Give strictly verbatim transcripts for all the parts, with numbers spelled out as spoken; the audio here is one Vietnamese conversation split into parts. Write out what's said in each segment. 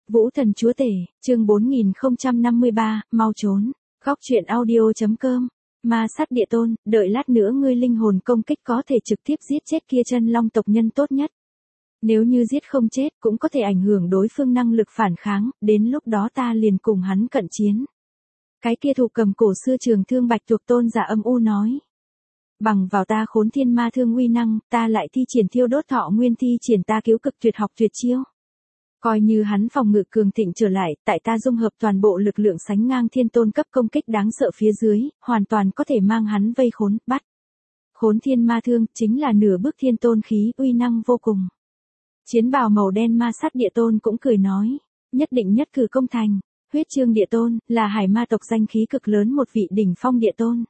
Vũ Thần Chúa Tể, chương bốn nghìn không trăm năm mươi ba, mau trốn. Góc truyện audio.com. Ma sát địa tôn, đợi lát nữa ngươi linh hồn công kích có thể trực tiếp giết chết kia chân long tộc nhân tốt nhất. Nếu như giết không chết, cũng có thể ảnh hưởng đối phương năng lực phản kháng, đến lúc đó ta liền cùng hắn cận chiến. Cái kia thủ cầm cổ xưa trường thương bạch tuộc tôn giả âm u nói. Bằng vào ta khốn thiên ma thương uy năng, ta lại thi triển thiêu đốt thọ nguyên thi triển ta cứu cực tuyệt học tuyệt chiêu. Coi như hắn phòng ngự cường thịnh trở lại, tại ta dung hợp toàn bộ lực lượng sánh ngang thiên tôn cấp công kích đáng sợ phía dưới, hoàn toàn có thể mang hắn vây khốn, bắt. Khốn thiên ma thương, chính là nửa bước thiên tôn khí, uy năng vô cùng. Chiến bào màu đen ma sát địa tôn cũng cười nói, nhất định nhất cử công thành. Huyết chương địa tôn, là hải ma tộc danh khí cực lớn một vị đỉnh phong địa tôn.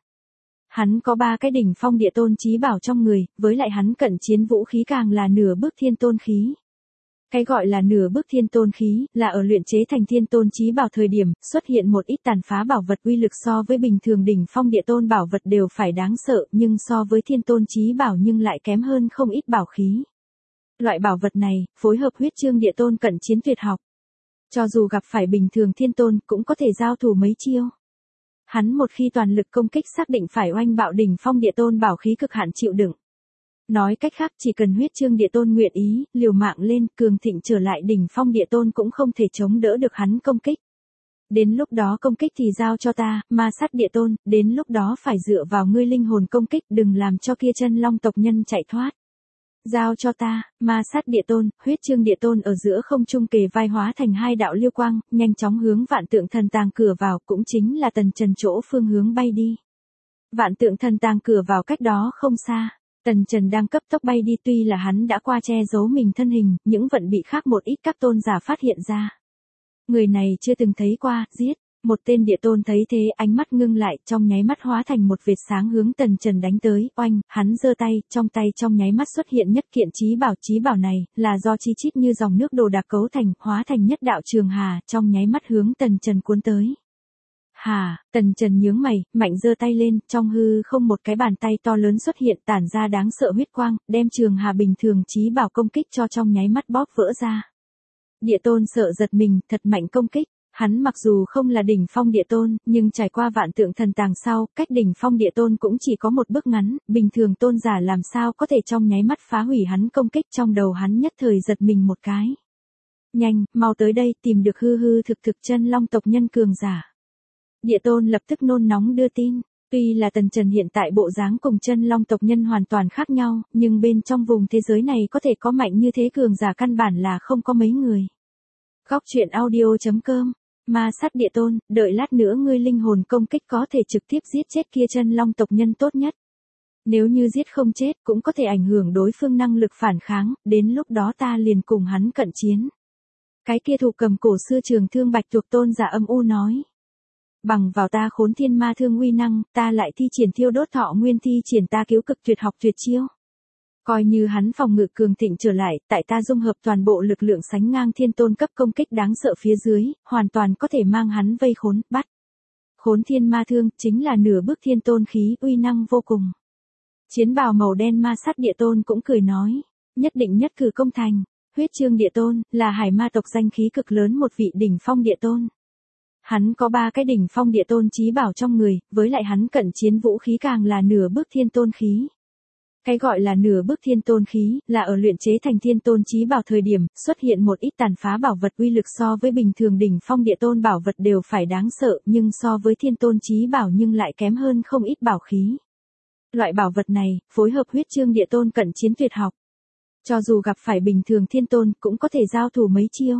Hắn có ba cái đỉnh phong địa tôn chí bảo trong người, với lại hắn cận chiến vũ khí càng là nửa bước thiên tôn khí. Cái gọi là nửa bước thiên tôn khí, là ở luyện chế thành thiên tôn chí bảo thời điểm, xuất hiện một ít tàn phá bảo vật uy lực so với bình thường đỉnh phong địa tôn bảo vật đều phải đáng sợ, nhưng so với thiên tôn chí bảo nhưng lại kém hơn không ít bảo khí. Loại bảo vật này, phối hợp huyết chương địa tôn cận chiến tuyệt học. Cho dù gặp phải bình thường thiên tôn, cũng có thể giao thủ mấy chiêu. Hắn một khi toàn lực công kích xác định phải oanh bạo đỉnh phong địa tôn bảo khí cực hạn chịu đựng. Nói cách khác chỉ cần huyết chương địa tôn nguyện ý, liều mạng lên, cường thịnh trở lại đỉnh phong địa tôn cũng không thể chống đỡ được hắn công kích. Đến lúc đó công kích thì giao cho ta, ma sát địa tôn, đến lúc đó phải dựa vào ngươi linh hồn công kích, đừng làm cho kia chân long tộc nhân chạy thoát. Giao cho ta, ma sát địa tôn, huyết chương địa tôn ở giữa không trung kề vai hóa thành hai đạo liêu quang, nhanh chóng hướng vạn tượng thần tàng cửa vào, cũng chính là tần trần chỗ phương hướng bay đi. Vạn tượng thần tàng cửa vào cách đó không xa. Tần Trần đang cấp tốc bay đi, tuy là hắn đã qua che giấu mình thân hình, những vận bị khác một ít các tôn giả phát hiện ra. Người này chưa từng thấy qua, giết. Một tên địa tôn thấy thế, ánh mắt ngưng lại, trong nháy mắt hóa thành một vệt sáng hướng Tần Trần đánh tới, oanh, hắn giơ tay, trong tay trong nháy mắt xuất hiện nhất kiện chí bảo, chí bảo này là do chi chít như dòng nước đồ đạc cấu thành, hóa thành nhất đạo trường hà, trong nháy mắt hướng Tần Trần cuốn tới. Hà, Tần Trần nhướng mày, mạnh giơ tay lên, trong hư không một cái bàn tay to lớn xuất hiện, tản ra đáng sợ huyết quang, đem trường hà bình thường chí bảo công kích cho trong nháy mắt bóp vỡ ra. Địa tôn sợ giật mình, thật mạnh công kích. Hắn mặc dù không là đỉnh phong địa tôn, nhưng trải qua vạn tượng thần tàng sau, cách đỉnh phong địa tôn cũng chỉ có một bước ngắn, bình thường tôn giả làm sao có thể trong nháy mắt phá hủy hắn công kích, trong đầu hắn nhất thời giật mình một cái. Nhanh, mau tới đây, tìm được hư hư thực thực chân long tộc nhân cường giả. Địa tôn lập tức nôn nóng đưa tin, tuy là Tần Trần hiện tại bộ dáng cùng chân long tộc nhân hoàn toàn khác nhau, nhưng bên trong vùng thế giới này có thể có mạnh như thế cường giả căn bản là không có mấy người. Góc truyện audio.com. Ma sát địa tôn, đợi lát nữa ngươi linh hồn công kích có thể trực tiếp giết chết kia chân long tộc nhân tốt nhất. Nếu như giết không chết, cũng có thể ảnh hưởng đối phương năng lực phản kháng, đến lúc đó ta liền cùng hắn cận chiến. Cái kia thủ cầm cổ xưa trường thương bạch tuộc tôn giả âm u nói. Bằng vào ta khốn thiên ma thương uy năng, ta lại thi triển thiêu đốt thọ nguyên thi triển ta cứu cực tuyệt học tuyệt chiêu. Coi như hắn phòng ngự cường thịnh trở lại, tại ta dung hợp toàn bộ lực lượng sánh ngang thiên tôn cấp công kích đáng sợ phía dưới, hoàn toàn có thể mang hắn vây khốn, bắt. Khốn thiên ma thương, chính là nửa bước thiên tôn khí, uy năng vô cùng. Chiến bào màu đen ma sát địa tôn cũng cười nói, nhất định nhất cử công thành. Huyết chương địa tôn, là hải ma tộc danh khí cực lớn một vị đỉnh phong địa tôn. Hắn có ba cái đỉnh phong địa tôn chí bảo trong người, với lại hắn cận chiến vũ khí càng là nửa bước thiên tôn khí. Cái gọi là nửa bước thiên tôn khí, là ở luyện chế thành thiên tôn chí bảo thời điểm, xuất hiện một ít tàn phá bảo vật uy lực so với bình thường đỉnh phong địa tôn bảo vật đều phải đáng sợ, nhưng so với thiên tôn chí bảo nhưng lại kém hơn không ít bảo khí. Loại bảo vật này, phối hợp huyết chương địa tôn cận chiến tuyệt học. Cho dù gặp phải bình thường thiên tôn, cũng có thể giao thủ mấy chiêu.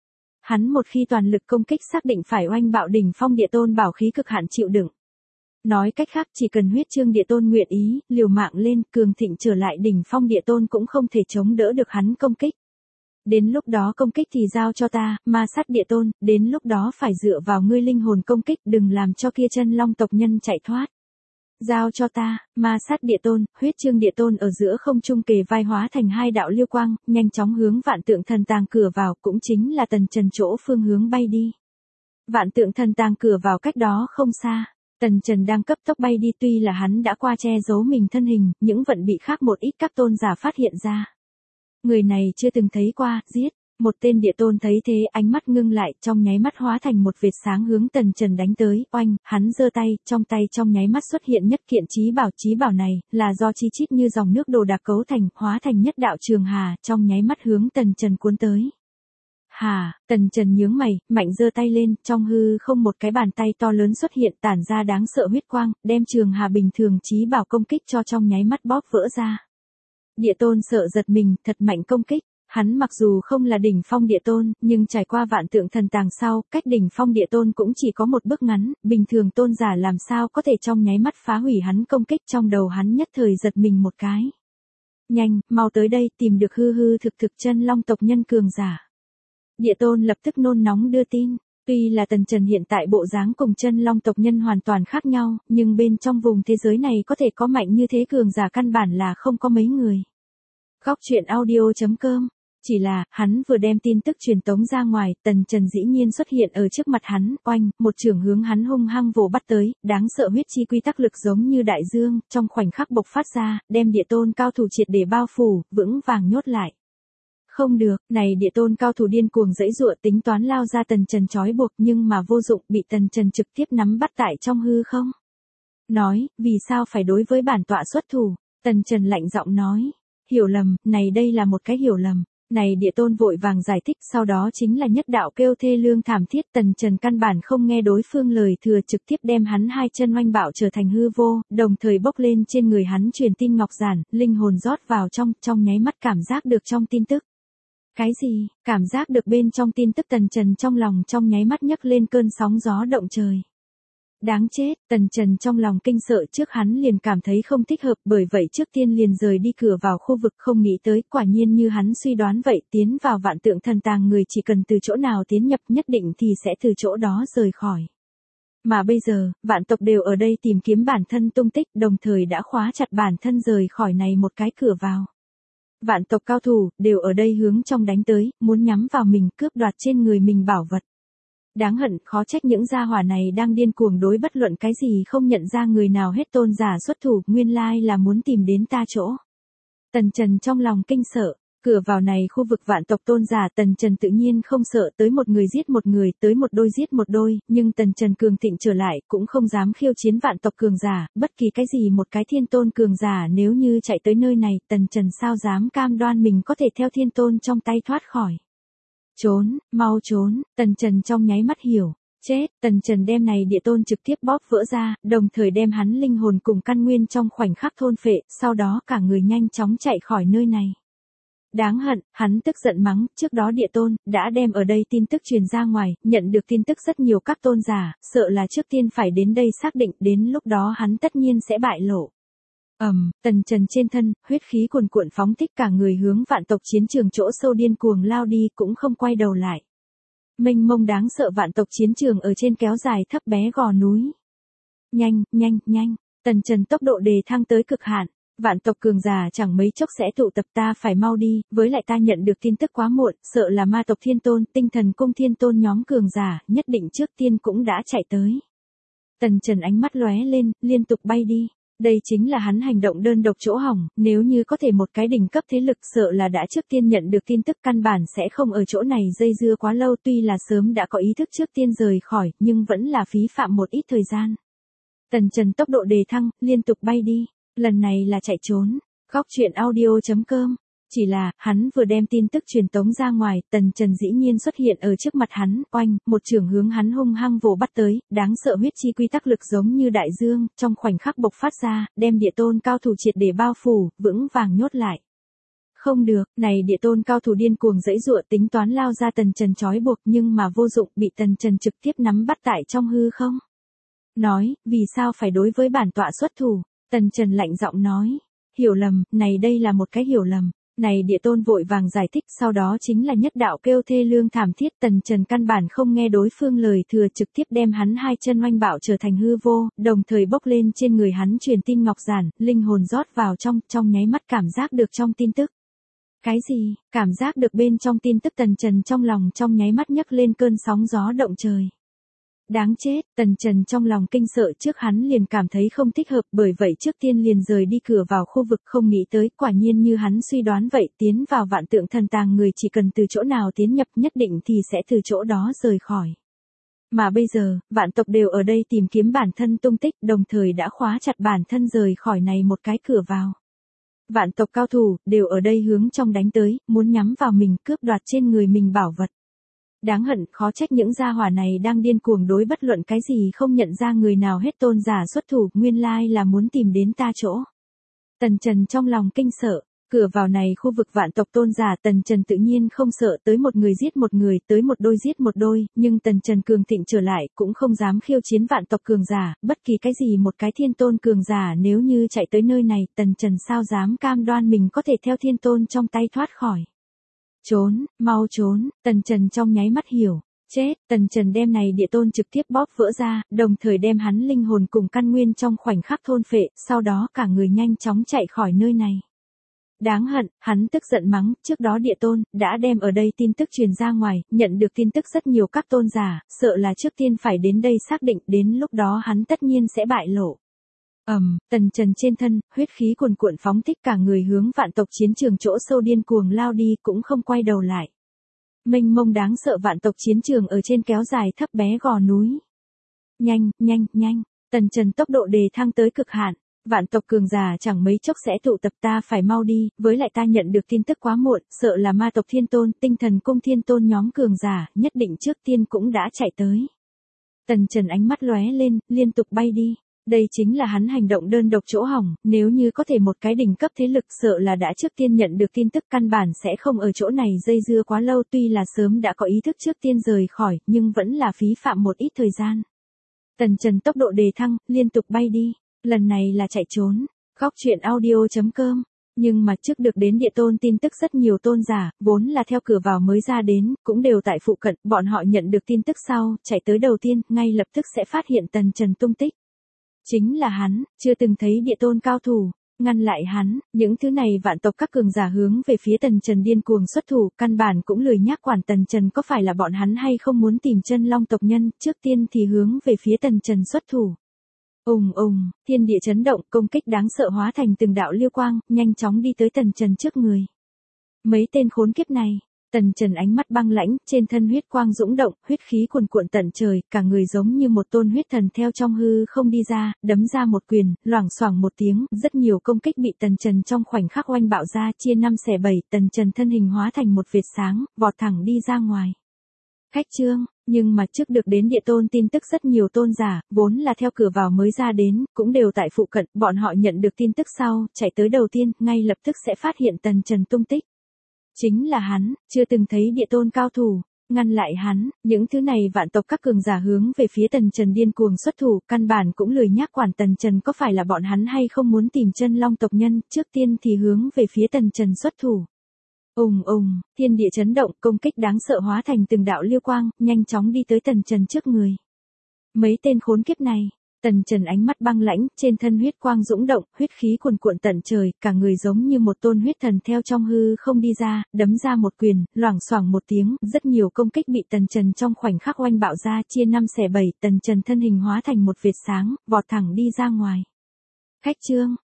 Hắn một khi toàn lực công kích xác định phải oanh bạo đỉnh phong địa tôn bảo khí cực hạn chịu đựng. Nói cách khác chỉ cần huyết chương địa tôn nguyện ý, liều mạng lên, cường thịnh trở lại đỉnh phong địa tôn cũng không thể chống đỡ được hắn công kích. Đến lúc đó công kích thì giao cho ta, ma sát địa tôn, đến lúc đó phải dựa vào ngươi linh hồn công kích, đừng làm cho kia chân long tộc nhân chạy thoát. Giao cho ta, ma sát địa tôn, huyết chương địa tôn ở giữa không trung kề vai hóa thành hai đạo liêu quang, nhanh chóng hướng vạn tượng thần tàng cửa vào, cũng chính là Tần Trần chỗ phương hướng bay đi. Vạn tượng thần tàng cửa vào cách đó không xa. Tần Trần đang cấp tốc bay đi, tuy là hắn đã qua che giấu mình thân hình, những vận bị khác một ít các tôn giả phát hiện ra. Người này chưa từng thấy qua, giết. Một tên địa tôn thấy thế ánh mắt ngưng lại, trong nháy mắt hóa thành một vệt sáng hướng Tần Trần đánh tới, oanh, hắn giơ tay, trong tay trong nháy mắt xuất hiện nhất kiện chí bảo, chí bảo này là do chi chít như dòng nước đồ đạc cấu thành, hóa thành nhất đạo trường hà, trong nháy mắt hướng Tần Trần cuốn tới. Hà, Tần Trần nhướng mày, mạnh giơ tay lên, trong hư không một cái bàn tay to lớn xuất hiện, tản ra đáng sợ huyết quang, đem trường hà bình thường chí bảo công kích cho trong nháy mắt bóp vỡ ra. Địa tôn sợ giật mình, thật mạnh công kích. Hắn mặc dù không là đỉnh phong địa tôn, nhưng trải qua vạn tượng thần tàng sau, cách đỉnh phong địa tôn cũng chỉ có một bước ngắn, bình thường tôn giả làm sao có thể trong nháy mắt phá hủy hắn công kích, trong đầu hắn nhất thời giật mình một cái. Nhanh, mau tới đây, tìm được hư hư thực thực chân long tộc nhân cường giả. Địa tôn lập tức nôn nóng đưa tin, tuy là Tần Trần hiện tại bộ dáng cùng chân long tộc nhân hoàn toàn khác nhau, nhưng bên trong vùng thế giới này có thể có mạnh như thế cường giả căn bản là không có mấy người. Góc truyện audio chấm com. Chỉ là, hắn vừa đem tin tức truyền tống ra ngoài, Tần Trần dĩ nhiên xuất hiện ở trước mặt hắn, oanh, một trường hướng hắn hung hăng vồ bắt tới, đáng sợ huyết chi quy tắc lực giống như đại dương, trong khoảnh khắc bộc phát ra, đem địa tôn cao thủ triệt để bao phủ, vững vàng nhốt lại. Không được, này địa tôn cao thủ điên cuồng giãy giụa tính toán lao ra Tần Trần trói buộc nhưng mà vô dụng, bị Tần Trần trực tiếp nắm bắt tại trong hư không. Nói, vì sao phải đối với bản tọa xuất thủ? Tần Trần lạnh giọng nói, hiểu lầm, này đây là một cái hiểu lầm. Này địa tôn vội vàng giải thích, sau đó chính là nhất đạo kêu thê lương thảm thiết. Tần Trần căn bản không nghe đối phương lời thừa, trực tiếp đem hắn hai chân oanh bạo trở thành hư vô, đồng thời bốc lên trên người hắn truyền tin ngọc giản, linh hồn rót vào trong, trong nháy mắt cảm giác được trong tin tức. Cái gì? Cảm giác được bên trong tin tức Tần Trần trong lòng trong nháy mắt nhấc lên cơn sóng gió động trời. Đáng chết, Tần Trần trong lòng kinh sợ, trước hắn liền cảm thấy không thích hợp, bởi vậy trước tiên liền rời đi cửa vào khu vực, không nghĩ tới, quả nhiên như hắn suy đoán vậy, tiến vào vạn tượng thần tàng người chỉ cần từ chỗ nào tiến nhập nhất định thì sẽ từ chỗ đó rời khỏi. Mà bây giờ, vạn tộc đều ở đây tìm kiếm bản thân tung tích, đồng thời đã khóa chặt bản thân rời khỏi này một cái cửa vào. Vạn tộc cao thủ, đều ở đây hướng trong đánh tới, muốn nhắm vào mình, cướp đoạt trên người mình bảo vật. Đáng hận, khó trách những gia hỏa này đang điên cuồng đối bất luận cái gì không nhận ra người nào hết tôn giả xuất thủ, nguyên lai là muốn tìm đến ta chỗ. Tần Trần trong lòng kinh sợ, cửa vào này khu vực vạn tộc tôn giả Tần Trần tự nhiên không sợ tới một người giết một người, tới một đôi giết một đôi, nhưng Tần Trần cường thịnh trở lại, cũng không dám khiêu chiến vạn tộc cường giả, bất kỳ cái gì một cái thiên tôn cường giả nếu như chạy tới nơi này, Tần Trần sao dám cam đoan mình có thể theo thiên tôn trong tay thoát khỏi. Trốn, mau trốn, Tần Trần trong nháy mắt hiểu, chết, Tần Trần đem này địa tôn trực tiếp bóp vỡ ra, đồng thời đem hắn linh hồn cùng căn nguyên trong khoảnh khắc thôn phệ, sau đó cả người nhanh chóng chạy khỏi nơi này. Đáng hận, hắn tức giận mắng, trước đó địa tôn, đã đem ở đây tin tức truyền ra ngoài, nhận được tin tức rất nhiều các tôn giả, sợ là trước tiên phải đến đây xác định, đến lúc đó hắn tất nhiên sẽ bại lộ. Ầm, um, Tần Trần trên thân, huyết khí cuồn cuộn phóng thích cả người hướng vạn tộc chiến trường chỗ sâu điên cuồng lao đi, cũng không quay đầu lại. Mênh mông đáng sợ vạn tộc chiến trường ở trên kéo dài thấp bé gò núi. Nhanh, nhanh, nhanh, Tần Trần tốc độ đề thăng tới cực hạn. Vạn tộc cường giả chẳng mấy chốc sẽ tụ tập, ta phải mau đi, với lại ta nhận được tin tức quá muộn, sợ là ma tộc thiên tôn, tinh thần cung thiên tôn nhóm cường giả, nhất định trước tiên cũng đã chạy tới. Tần Trần ánh mắt lóe lên, liên tục bay đi. Đây chính là hắn hành động đơn độc chỗ hỏng, nếu như có thể một cái đỉnh cấp thế lực sợ là đã trước tiên nhận được tin tức, căn bản sẽ không ở chỗ này dây dưa quá lâu, tuy là sớm đã có ý thức trước tiên rời khỏi, nhưng vẫn là phí phạm một ít thời gian. Tần Trần tốc độ đề thăng, liên tục bay đi, lần này là chạy trốn. Góc truyện audio chấm com. Chỉ là, hắn vừa đem tin tức truyền tống ra ngoài, Tần Trần dĩ nhiên xuất hiện ở trước mặt hắn, oanh, một trường hướng hắn hung hăng vồ bắt tới, đáng sợ huyết chi quy tắc lực giống như đại dương, trong khoảnh khắc bộc phát ra, đem địa tôn cao thủ triệt để bao phủ, vững vàng nhốt lại. Không được, này địa tôn cao thủ điên cuồng giãy giụa tính toán lao ra Tần Trần trói buộc nhưng mà vô dụng, bị Tần Trần trực tiếp nắm bắt tại trong hư không. Nói, vì sao phải đối với bản tọa xuất thủ? Tần Trần lạnh giọng nói, hiểu lầm, này đây là một cái hiểu lầm. Này địa tôn vội vàng giải thích, sau đó chính là nhất đạo kêu thê lương thảm thiết. Tần Trần căn bản không nghe đối phương lời thừa, trực tiếp đem hắn hai chân oanh bạo trở thành hư vô, đồng thời bốc lên trên người hắn truyền tin ngọc giản, linh hồn rót vào trong, trong nháy mắt cảm giác được trong tin tức. Cái gì? Cảm giác được bên trong tin tức Tần Trần trong lòng trong nháy mắt nhấc lên cơn sóng gió động trời. Đáng chết, Tần Trần trong lòng kinh sợ trước hắn liền cảm thấy không thích hợp, bởi vậy trước tiên liền rời đi cửa vào khu vực, không nghĩ tới, quả nhiên như hắn suy đoán vậy, tiến vào vạn tượng thần tàng người chỉ cần từ chỗ nào tiến nhập nhất định thì sẽ từ chỗ đó rời khỏi. Mà bây giờ, vạn tộc đều ở đây tìm kiếm bản thân tung tích, đồng thời đã khóa chặt bản thân rời khỏi này một cái cửa vào. Vạn tộc cao thủ, đều ở đây hướng trong đánh tới, muốn nhắm vào mình, cướp đoạt trên người mình bảo vật. Đáng hận, khó trách những gia hỏa này đang điên cuồng đối bất luận cái gì không nhận ra người nào hết tôn giả xuất thủ, nguyên lai là muốn tìm đến ta chỗ. Tần Trần trong lòng kinh sợ, cửa vào này khu vực vạn tộc tôn giả, Tần Trần tự nhiên không sợ, tới một người giết một người, tới một đôi giết một đôi, nhưng Tần Trần cường thịnh trở lại, cũng không dám khiêu chiến vạn tộc cường giả, bất kỳ cái gì một cái thiên tôn cường giả nếu như chạy tới nơi này, Tần Trần sao dám cam đoan mình có thể theo thiên tôn trong tay thoát khỏi. Trốn, mau trốn, Tần Trần trong nháy mắt hiểu, chết, Tần Trần đem này địa tôn trực tiếp bóp vỡ ra, đồng thời đem hắn linh hồn cùng căn nguyên trong khoảnh khắc thôn phệ, sau đó cả người nhanh chóng chạy khỏi nơi này. Đáng hận, hắn tức giận mắng, trước đó địa tôn, đã đem ở đây tin tức truyền ra ngoài, nhận được tin tức rất nhiều các tôn giả, sợ là trước tiên phải đến đây xác định, đến lúc đó hắn tất nhiên sẽ bại lộ. Ầm, um, Tần Trần trên thân, huyết khí cuồn cuộn phóng thích cả người hướng vạn tộc chiến trường chỗ sâu điên cuồng lao đi, cũng không quay đầu lại. Mênh mông đáng sợ vạn tộc chiến trường ở trên kéo dài thấp bé gò núi. Nhanh, nhanh, nhanh, Tần Trần tốc độ đề thăng tới cực hạn. Vạn tộc cường giả chẳng mấy chốc sẽ tụ tập, ta phải mau đi, với lại ta nhận được tin tức quá muộn, sợ là ma tộc thiên tôn, tinh thần cung thiên tôn nhóm cường giả, nhất định trước tiên cũng đã chạy tới. Tần Trần ánh mắt lóe lên, liên tục bay đi. Đây chính là hắn hành động đơn độc chỗ hỏng, nếu như có thể một cái đỉnh cấp thế lực sợ là đã trước tiên nhận được tin tức, căn bản sẽ không ở chỗ này dây dưa quá lâu, tuy là sớm đã có ý thức trước tiên rời khỏi, nhưng vẫn là phí phạm một ít thời gian. Tần Trần tốc độ đề thăng, liên tục bay đi. Lần này là chạy trốn. Góc truyện audio chấm com. Nhưng mà trước được đến địa tôn tin tức rất nhiều tôn giả, vốn là theo cửa vào mới ra đến, cũng đều tại phụ cận, bọn họ nhận được tin tức sau, chạy tới đầu tiên, ngay lập tức sẽ phát hiện Tần Trần tung tích. Chính là hắn, chưa từng thấy địa tôn cao thủ, ngăn lại hắn, những thứ này vạn tộc các cường giả hướng về phía Tần Trần điên cuồng xuất thủ, căn bản cũng lười nhác quản Tần Trần có phải là bọn hắn hay không muốn tìm chân long tộc nhân, trước tiên thì hướng về phía Tần Trần xuất thủ. Ùng ùng, thiên địa chấn động, công kích đáng sợ hóa thành từng đạo lưu quang, nhanh chóng đi tới Tần Trần trước người. Mấy tên khốn kiếp này, Tần Trần ánh mắt băng lãnh, trên thân huyết quang dũng động, huyết khí cuồn cuộn tận trời, cả người giống như một tôn huyết thần theo trong hư không đi ra, đấm ra một quyền, loảng xoảng một tiếng, rất nhiều công kích bị Tần Trần trong khoảnh khắc oanh bạo ra, chia năm xẻ bảy, Tần Trần thân hình hóa thành một vệt sáng, vọt thẳng đi ra ngoài. Khách trương, nhưng mà trước được đến địa tôn tin tức rất nhiều tôn giả, vốn là theo cửa vào mới ra đến, cũng đều tại phụ cận, bọn họ nhận được tin tức sau, chạy tới đầu tiên, ngay lập tức sẽ phát hiện Tần Trần tung tích. Chính là hắn, chưa từng thấy địa tôn cao thủ, ngăn lại hắn, những thứ này vạn tộc các cường giả hướng về phía Tần Trần điên cuồng xuất thủ, căn bản cũng lười nhác quản Tần Trần có phải là bọn hắn hay không muốn tìm chân long tộc nhân, trước tiên thì hướng về phía Tần Trần xuất thủ. Ùng ùng, thiên địa chấn động, công kích đáng sợ hóa thành từng đạo lưu quang, nhanh chóng đi tới Tần Trần trước người. Mấy tên khốn kiếp này, Tần Trần ánh mắt băng lãnh, trên thân huyết quang dũng động, huyết khí cuồn cuộn tận trời, cả người giống như một tôn huyết thần theo trong hư không đi ra, đấm ra một quyền, loảng xoảng một tiếng, rất nhiều công kích bị Tần Trần trong khoảnh khắc oanh bạo ra, chia năm xẻ bảy, Tần Trần thân hình hóa thành một vệt sáng, vọt thẳng đi ra ngoài. Khách trương,